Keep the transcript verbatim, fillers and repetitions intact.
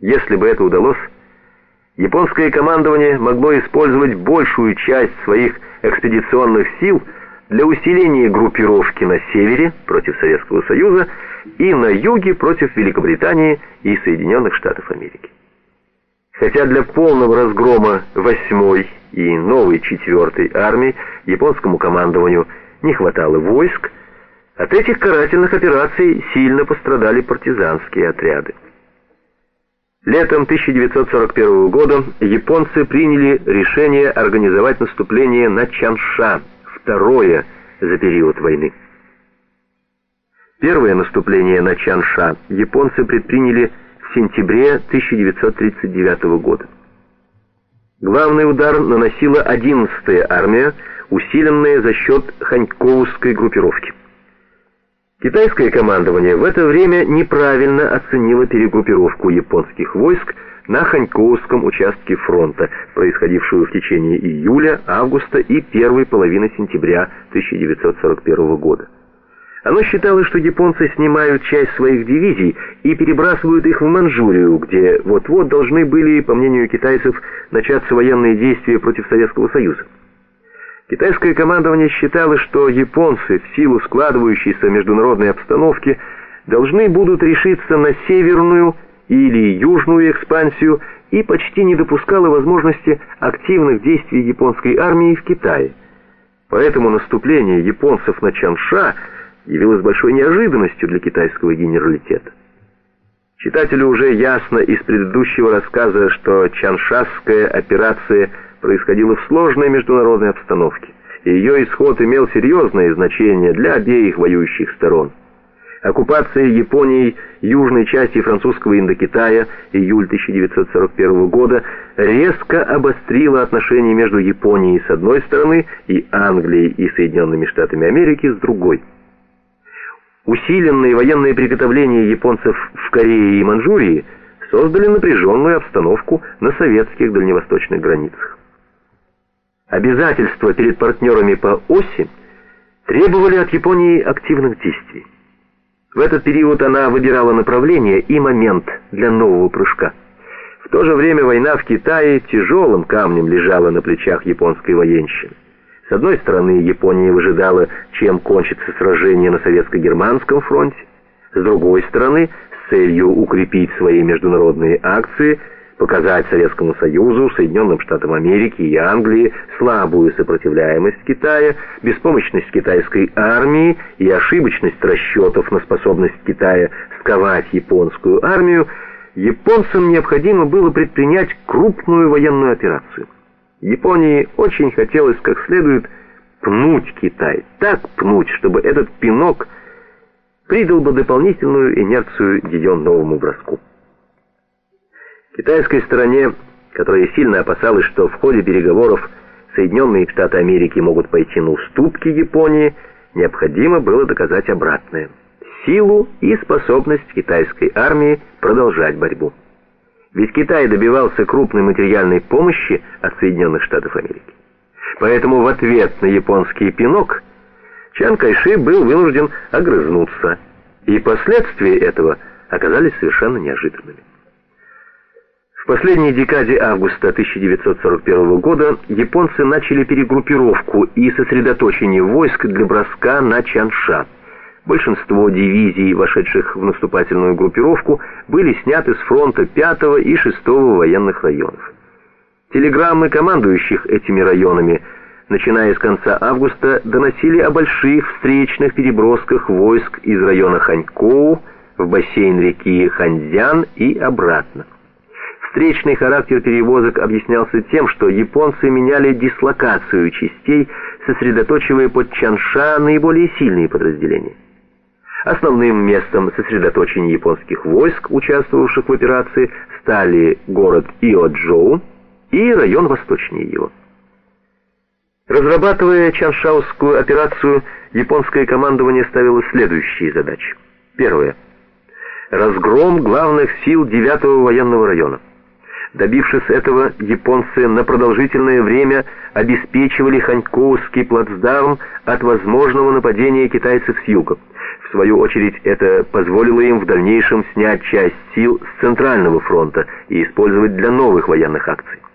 Если бы это удалось, японское командование могло использовать большую часть своих экспедиционных сил для усиления группировки на севере против Советского Союза и на юге против Великобритании и Соединенных Штатов Америки. Хотя для полного разгрома восьмой и новой четвертой армии японскому командованию не хватало войск, от этих карательных операций сильно пострадали партизанские отряды. Летом тысяча девятьсот сорок первого года японцы приняли решение организовать наступление на Чанша, второе за период войны. Первое наступление на Чанша японцы предприняли в сентябре тысяча девятьсот тридцать девятого года. Главный удар наносила одиннадцатая армия, усиленная за счет ханькоускской группировки. Китайское командование в это время неправильно оценило перегруппировку японских войск на Ханькоуском участке фронта, происходившую в течение июля, августа и первой половины сентября тысяча девятьсот сорок первого года. Оно считало, что японцы снимают часть своих дивизий и перебрасывают их в Манчжурию, где вот-вот должны были, по мнению китайцев, начаться военные действия против Советского Союза. Китайское командование считало, что японцы в силу складывающейся международной обстановки должны будут решиться на северную или южную экспансию и почти не допускало возможности активных действий японской армии в Китае. Поэтому наступление японцев на Чанша явилось большой неожиданностью для китайского генералитета. Читателю уже ясно из предыдущего рассказа, что Чаншасская операция происходила в сложной международной обстановке, и ее исход имел серьезное значение для обеих воюющих сторон. Оккупация Японией южной части французского Индокитая, июль тысяча девятьсот сорок первого года, резко обострила отношения между Японией с одной стороны и Англией и Соединенными Штатами Америки с другой. Усиленные военные приготовления японцев в Корее и Манчжурии создали напряженную обстановку на советских дальневосточных границах. Обязательства перед партнерами по оси требовали от Японии активных действий. В этот период она выбирала направление и момент для нового прыжка. В то же время война в Китае тяжелым камнем лежала на плечах японской военщины. С одной стороны, Япония выжидала, чем кончится сражение на советско-германском фронте. С другой стороны, с целью укрепить свои международные акции, показать Советскому Союзу, Соединенным Штатам Америки и Англии слабую сопротивляемость Китая, беспомощность китайской армии и ошибочность расчетов на способность Китая сковать японскую армию, японцам необходимо было предпринять крупную военную операцию. Японии очень хотелось как следует пнуть Китай, так пнуть, чтобы этот пинок придал бы дополнительную инерцию ее новому броску. Китайской стороне, которая сильно опасалась, что в ходе переговоров Соединенные Штаты Америки могут пойти на уступки Японии, необходимо было доказать обратное – силу и способность китайской армии продолжать борьбу. Ведь Китай добивался крупной материальной помощи от Соединенных Штатов Америки. Поэтому в ответ на японский пинок Чан Кайши был вынужден огрызнуться, и последствия этого оказались совершенно неожиданными. В последней декаде августа тысяча девятьсот сорок первого года японцы начали перегруппировку и сосредоточение войск для броска на Чанша. Большинство дивизий, вошедших в наступательную группировку, были сняты с фронта пятого и шестого военных районов. Телеграммы командующих этими районами, начиная с конца августа, доносили о больших встречных перебросках войск из района Ханькоу в бассейн реки Ханьцзян и обратно. Встречный характер перевозок объяснялся тем, что японцы меняли дислокацию частей, сосредоточивая под Чанша наиболее сильные подразделения. Основным местом сосредоточения японских войск, участвовавших в операции, стали город Иоджоу и район восточнее его. Разрабатывая Чаншаускую операцию, японское командование ставило следующие задачи. Первое. Разгром главных сил девятого военного района. Добившись этого, японцы на продолжительное время обеспечивали Ханькоускский плацдарм от возможного нападения китайцев с юга. В свою очередь, это позволило им в дальнейшем снять часть сил с Центрального фронта и использовать для новых военных акций.